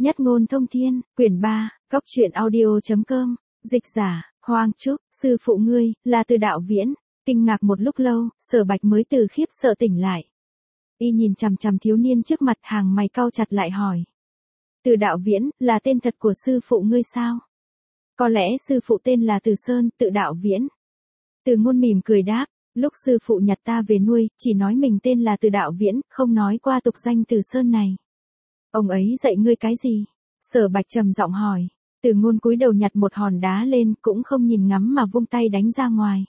Nhất ngôn thông thiên, quyển 3, góc truyện audio.com, dịch giả, Hoang Trúc, sư phụ ngươi, là Từ Đạo Viễn. Kinh ngạc một lúc lâu, Sở Bạch mới từ khiếp sợ tỉnh lại. Y nhìn chằm chằm thiếu niên trước mặt, hàng mày cau chặt lại hỏi. Từ Đạo Viễn, là tên thật của sư phụ ngươi sao? Có lẽ sư phụ tên là Từ Sơn, Tự Đạo Viễn. Từ Ngôn mỉm cười đáp, lúc sư phụ nhặt ta về nuôi, chỉ nói mình tên là Từ Đạo Viễn, không nói qua tục danh Từ Sơn này. Ông ấy dạy ngươi cái gì? Sở Bạch trầm giọng hỏi. Từ Ngôn cúi đầu nhặt một hòn đá lên, cũng không nhìn ngắm mà vung tay đánh ra ngoài.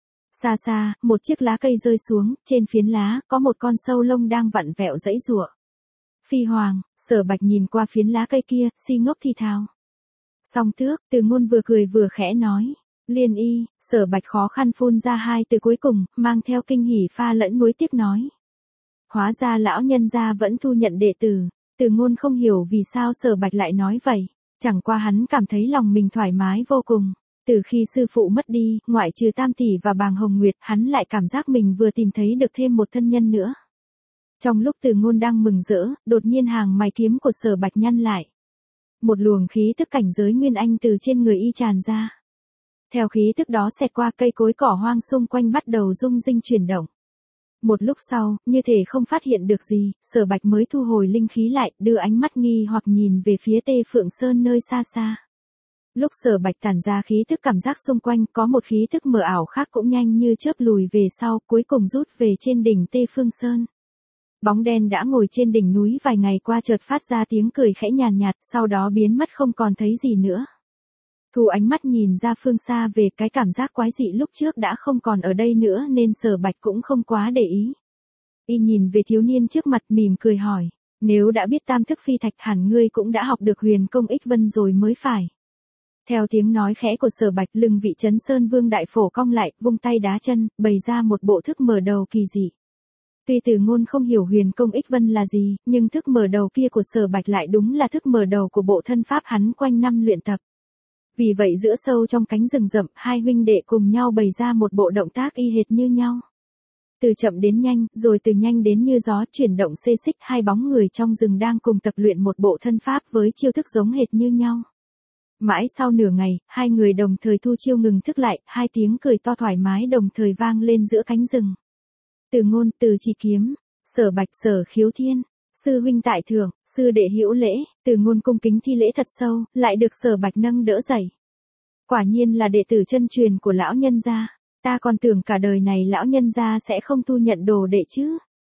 Xa xa, một chiếc lá cây rơi xuống, trên phiến lá, có một con sâu lông đang vặn vẹo giãy giụa. Phi Hoàng, Sở Bạch nhìn qua phiến lá cây kia, si ngốc thì thào. Song Tước, Từ Ngôn vừa cười vừa khẽ nói. Liên Y, Sở Bạch khó khăn phun ra hai từ cuối cùng, mang theo kinh hỉ pha lẫn nuối tiếc nói. Hóa ra lão nhân gia vẫn thu nhận đệ tử. Từ Ngôn không hiểu vì sao Sở Bạch lại nói vậy. Chẳng qua hắn cảm thấy lòng mình thoải mái vô cùng. Từ khi sư phụ mất đi, ngoại trừ Tam Tỷ và Bàng Hồng Nguyệt, hắn lại cảm giác mình vừa tìm thấy được thêm một thân nhân nữa. Trong lúc Từ Ngôn đang mừng rỡ, đột nhiên hàng mày kiếm của Sở Bạch nhăn lại. Một luồng khí tức cảnh giới nguyên anh từ trên người y tràn ra. Theo khí tức đó xẹt qua, cây cối cỏ hoang xung quanh bắt đầu rung rinh chuyển động. Một lúc sau, như thể không phát hiện được gì, Sở Bạch mới thu hồi linh khí lại, đưa ánh mắt nghi hoặc nhìn về phía Tê Phượng Sơn nơi xa xa. Lúc Sở Bạch tản ra khí tức, cảm giác xung quanh có một khí tức mờ ảo khác cũng nhanh như chớp lùi về sau, cuối cùng rút về trên đỉnh Tê Phương Sơn. Bóng đen đã ngồi trên đỉnh núi vài ngày qua chợt phát ra tiếng cười khẽ nhàn nhạt, sau đó biến mất không còn thấy gì nữa. Thu ánh mắt nhìn ra phương xa về cái cảm giác quái dị lúc trước đã không còn ở đây nữa nên Sở Bạch cũng không quá để ý. Y nhìn về thiếu niên trước mặt mỉm cười hỏi, nếu đã biết tam thức phi thạch hẳn ngươi cũng đã học được huyền công ích vân rồi mới phải. Theo tiếng nói khẽ của Sở Bạch, lưng vị Trấn Sơn Vương đại phổ cong lại, vung tay đá chân, bày ra một bộ thức mở đầu kỳ dị. Tuy Từ Ngôn không hiểu huyền công ích vân là gì, nhưng thức mở đầu kia của Sở Bạch lại đúng là thức mở đầu của bộ thân pháp hắn quanh năm luyện tập. Vì vậy giữa sâu trong cánh rừng rậm, hai huynh đệ cùng nhau bày ra một bộ động tác y hệt như nhau. Từ chậm đến nhanh, rồi từ nhanh đến như gió, chuyển động xê xích, hai bóng người trong rừng đang cùng tập luyện một bộ thân pháp với chiêu thức giống hệt như nhau. Mãi sau nửa ngày, hai người đồng thời thu chiêu ngừng thức lại, hai tiếng cười to thoải mái đồng thời vang lên giữa cánh rừng. Từ Ngôn, Từ Chỉ Kiếm, Sở Bạch, Sở Khiếu Thiên, sư huynh tại thượng, sư đệ hữu lễ. Từ Ngôn cung kính thi lễ thật sâu, lại được Sở Bạch nâng đỡ dậy. Quả nhiên là đệ tử chân truyền của lão nhân gia, ta còn tưởng cả đời này lão nhân gia sẽ không thu nhận đồ đệ chứ.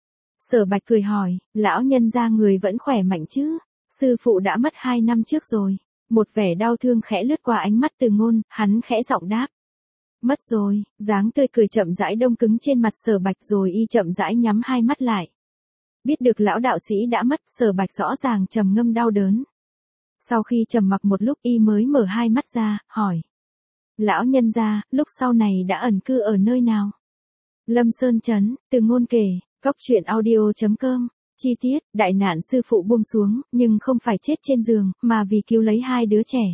Sở Bạch cười hỏi, lão nhân gia người vẫn khỏe mạnh chứ? Sư phụ đã mất 2 năm trước rồi. Một vẻ đau thương khẽ lướt qua ánh mắt Từ Ngôn, hắn khẽ giọng đáp. Mất rồi, dáng tươi cười chậm rãi đông cứng trên mặt Sở Bạch rồi y chậm rãi nhắm hai mắt lại. Biết được lão đạo sĩ đã mất, Sở Bạch rõ ràng trầm ngâm đau đớn. Sau khi trầm mặc một lúc y mới mở hai mắt ra, hỏi. Lão nhân gia, lúc sau này đã ẩn cư ở nơi nào? Lâm Sơn Trấn, Từ Ngôn kể, góc truyện audio.com. Chi tiết, đại nạn sư phụ buông xuống, nhưng không phải chết trên giường, mà vì cứu lấy hai đứa trẻ.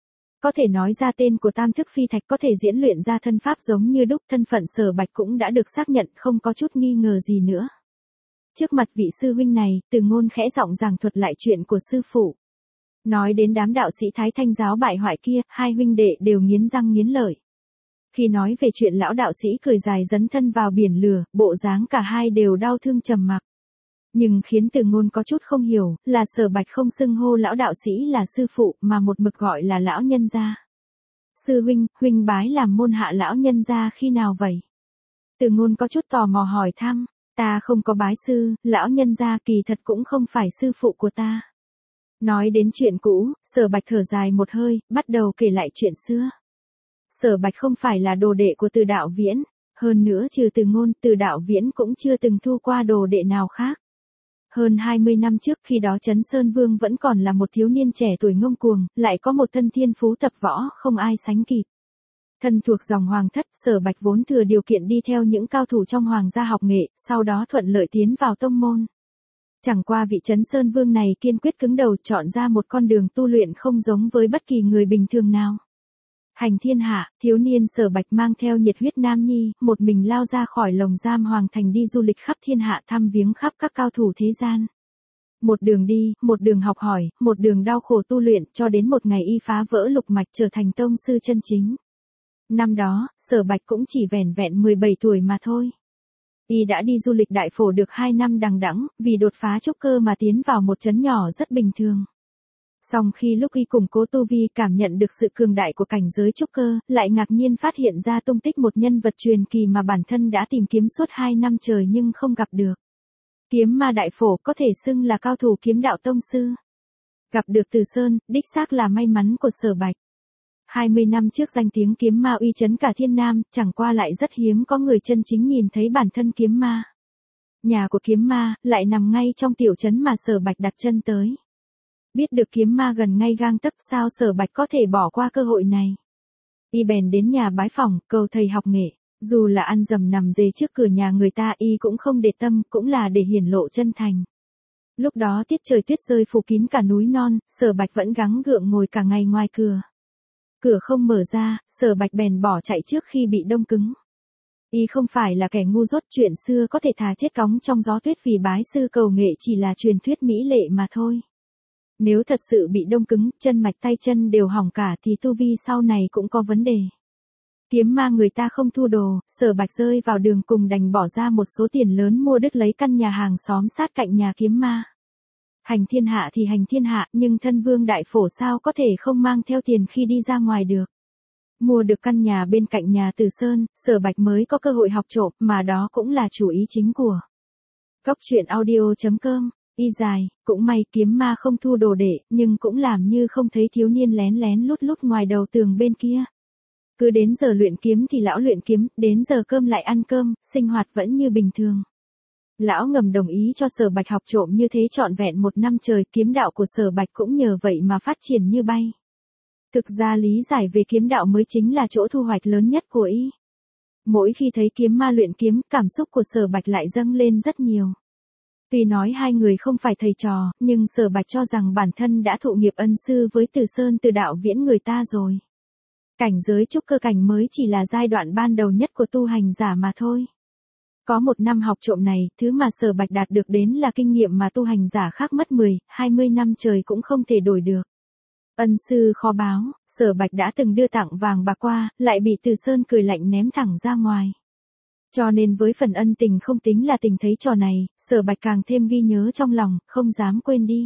Có thể nói ra tên của tam thức phi thạch có thể diễn luyện ra thân pháp giống như đúc, thân phận Sở Bạch cũng đã được xác nhận, không có chút nghi ngờ gì nữa. Trước mặt vị sư huynh này, Từ Ngôn khẽ giọng giảng thuật lại chuyện của sư phụ. Nói đến đám đạo sĩ Thái Thanh giáo bại hoại kia, hai huynh đệ đều nghiến răng nghiến lợi. Khi nói về chuyện lão đạo sĩ cười dài dấn thân vào biển lửa, bộ dáng cả hai đều đau thương trầm mặc. Nhưng khiến Từ Ngôn có chút không hiểu, là Sở Bạch không xưng hô lão đạo sĩ là sư phụ, mà một mực gọi là lão nhân gia. Sư huynh, huynh bái làm môn hạ lão nhân gia khi nào vậy? Từ Ngôn có chút tò mò hỏi thăm, ta không có bái sư, lão nhân gia kỳ thật cũng không phải sư phụ của ta. Nói đến chuyện cũ, Sở Bạch thở dài một hơi, bắt đầu kể lại chuyện xưa. Sở Bạch không phải là đồ đệ của Từ Đạo Viễn, hơn nữa trừ Từ Ngôn, Từ Đạo Viễn cũng chưa từng thu qua đồ đệ nào khác. Hơn 20 năm trước, khi đó Trấn Sơn Vương vẫn còn là một thiếu niên trẻ tuổi ngông cuồng, lại có một thân thiên phú tập võ không ai sánh kịp. Thân thuộc dòng hoàng thất, Sở Bạch vốn thừa điều kiện đi theo những cao thủ trong hoàng gia học nghệ, sau đó thuận lợi tiến vào tông môn. Chẳng qua vị Trấn Sơn Vương này kiên quyết cứng đầu, chọn ra một con đường tu luyện không giống với bất kỳ người bình thường nào. Hành thiên hạ, thiếu niên Sở Bạch mang theo nhiệt huyết nam nhi, một mình lao ra khỏi lồng giam hoàng thành đi du lịch khắp thiên hạ, thăm viếng khắp các cao thủ thế gian. Một đường đi, một đường học hỏi, một đường đau khổ tu luyện cho đến một ngày y phá vỡ lục mạch trở thành tông sư chân chính. Năm đó, Sở Bạch cũng chỉ vẻn vẹn 17 tuổi mà thôi. Y đã đi du lịch Đại Phổ được 2 năm đằng đẵng, vì đột phá trúc cơ mà tiến vào một trấn nhỏ rất bình thường. Song khi lúc y củng cố tu vi cảm nhận được sự cường đại của cảnh giới trúc cơ, lại ngạc nhiên phát hiện ra tung tích một nhân vật truyền kỳ mà bản thân đã tìm kiếm suốt 2 năm trời nhưng không gặp được. Kiếm ma Đại Phổ có thể xưng là cao thủ kiếm đạo tông sư. Gặp được Từ Sơn, đích xác là may mắn của Sở Bạch. 20 năm trước danh tiếng kiếm ma uy chấn cả thiên nam, chẳng qua lại rất hiếm có người chân chính nhìn thấy bản thân kiếm ma. Nhà của kiếm ma, lại nằm ngay trong tiểu trấn mà Sở Bạch đặt chân tới. Biết được kiếm ma gần ngay gang tấc sao Sở Bạch có thể bỏ qua cơ hội này. Y bèn đến nhà bái phỏng, cầu thầy học nghệ. Dù là ăn dầm nằm dề trước cửa nhà người ta y cũng không để tâm, cũng là để hiển lộ chân thành. Lúc đó tiết trời tuyết rơi phủ kín cả núi non, Sở Bạch vẫn gắng gượng ngồi cả ngày ngoài cửa. Cửa không mở ra, Sở Bạch bèn bỏ chạy trước khi bị đông cứng. Y không phải là kẻ ngu dốt, chuyện xưa có thể thà chết cóng trong gió tuyết vì bái sư cầu nghệ chỉ là truyền thuyết mỹ lệ mà thôi. Nếu thật sự bị đông cứng, chân mạch tay chân đều hỏng cả thì tu vi sau này cũng có vấn đề. Kiếm ma người ta không thu đồ, Sở Bạch rơi vào đường cùng đành bỏ ra một số tiền lớn mua đứt lấy căn nhà hàng xóm sát cạnh nhà kiếm ma. Hành thiên hạ thì hành thiên hạ, nhưng thân vương Đại Phổ sao có thể không mang theo tiền khi đi ra ngoài được. Mua được căn nhà bên cạnh nhà Từ Sơn, Sở Bạch mới có cơ hội học trộm, mà đó cũng là chủ ý chính của Cốc truyện audio.com. Y dài, cũng may kiếm ma không thu đồ đệ, nhưng cũng làm như không thấy thiếu niên lén lén lút lút ngoài đầu tường bên kia. Cứ đến giờ luyện kiếm thì lão luyện kiếm, đến giờ cơm lại ăn cơm, sinh hoạt vẫn như bình thường. Lão ngầm đồng ý cho Sở Bạch học trộm như thế trọn vẹn 1 năm trời, kiếm đạo của Sở Bạch cũng nhờ vậy mà phát triển như bay. Thực ra lý giải về kiếm đạo mới chính là chỗ thu hoạch lớn nhất của y. Mỗi khi thấy kiếm ma luyện kiếm, cảm xúc của Sở Bạch lại dâng lên rất nhiều. Tuy nói hai người không phải thầy trò, nhưng Sở Bạch cho rằng bản thân đã thụ nghiệp ân sư với Từ Sơn từ đạo viễn người ta rồi. Cảnh giới trúc cơ cảnh mới chỉ là giai đoạn ban đầu nhất của tu hành giả mà thôi. Có 1 năm học trộm này, thứ mà Sở Bạch đạt được đến là kinh nghiệm mà tu hành giả khác mất 10, 20 năm trời cũng không thể đổi được. Ân sư khó báo, Sở Bạch đã từng đưa tặng vàng bạc qua, lại bị Từ Sơn cười lạnh ném thẳng ra ngoài. Cho nên với phần ân tình không tính là tình thấy trò này, Sở Bạch càng thêm ghi nhớ trong lòng, không dám quên đi.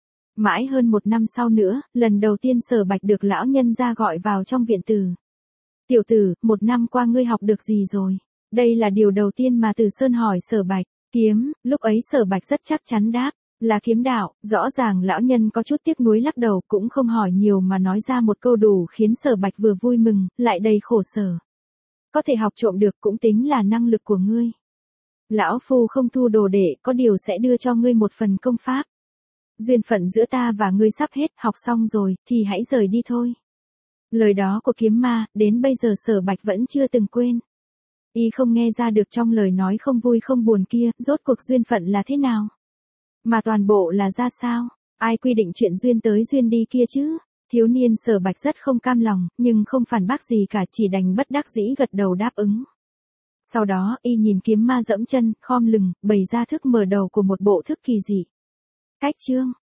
Mãi hơn 1 năm sau nữa, lần đầu tiên Sở Bạch được lão nhân gia gọi vào trong viện tử. Tiểu tử, 1 năm qua ngươi học được gì rồi? Đây là điều đầu tiên mà Từ Sơn hỏi Sở Bạch. Kiếm, lúc ấy Sở Bạch rất chắc chắn đáp, là kiếm đạo. Rõ ràng lão nhân có chút tiếc nuối lắc đầu, cũng không hỏi nhiều mà nói ra một câu đủ khiến Sở Bạch vừa vui mừng, lại đầy khổ sở. Có thể học trộm được cũng tính là năng lực của ngươi. Lão phu không thu đồ đệ, có điều sẽ đưa cho ngươi một phần công pháp. Duyên phận giữa ta và ngươi sắp hết, học xong rồi, thì hãy rời đi thôi. Lời đó của kiếm ma, đến bây giờ Sở Bạch vẫn chưa từng quên. Y không nghe ra được trong lời nói không vui không buồn kia, rốt cuộc duyên phận là thế nào? Mà toàn bộ là ra sao? Ai quy định chuyện duyên tới duyên đi kia chứ? Thiếu niên Sở Bạch rất không cam lòng, nhưng không phản bác gì cả, chỉ đành bất đắc dĩ gật đầu đáp ứng. Sau đó, y nhìn kiếm ma dẫm chân, khom lưng, bày ra thức mở đầu của một bộ thức kỳ dị. Cách chương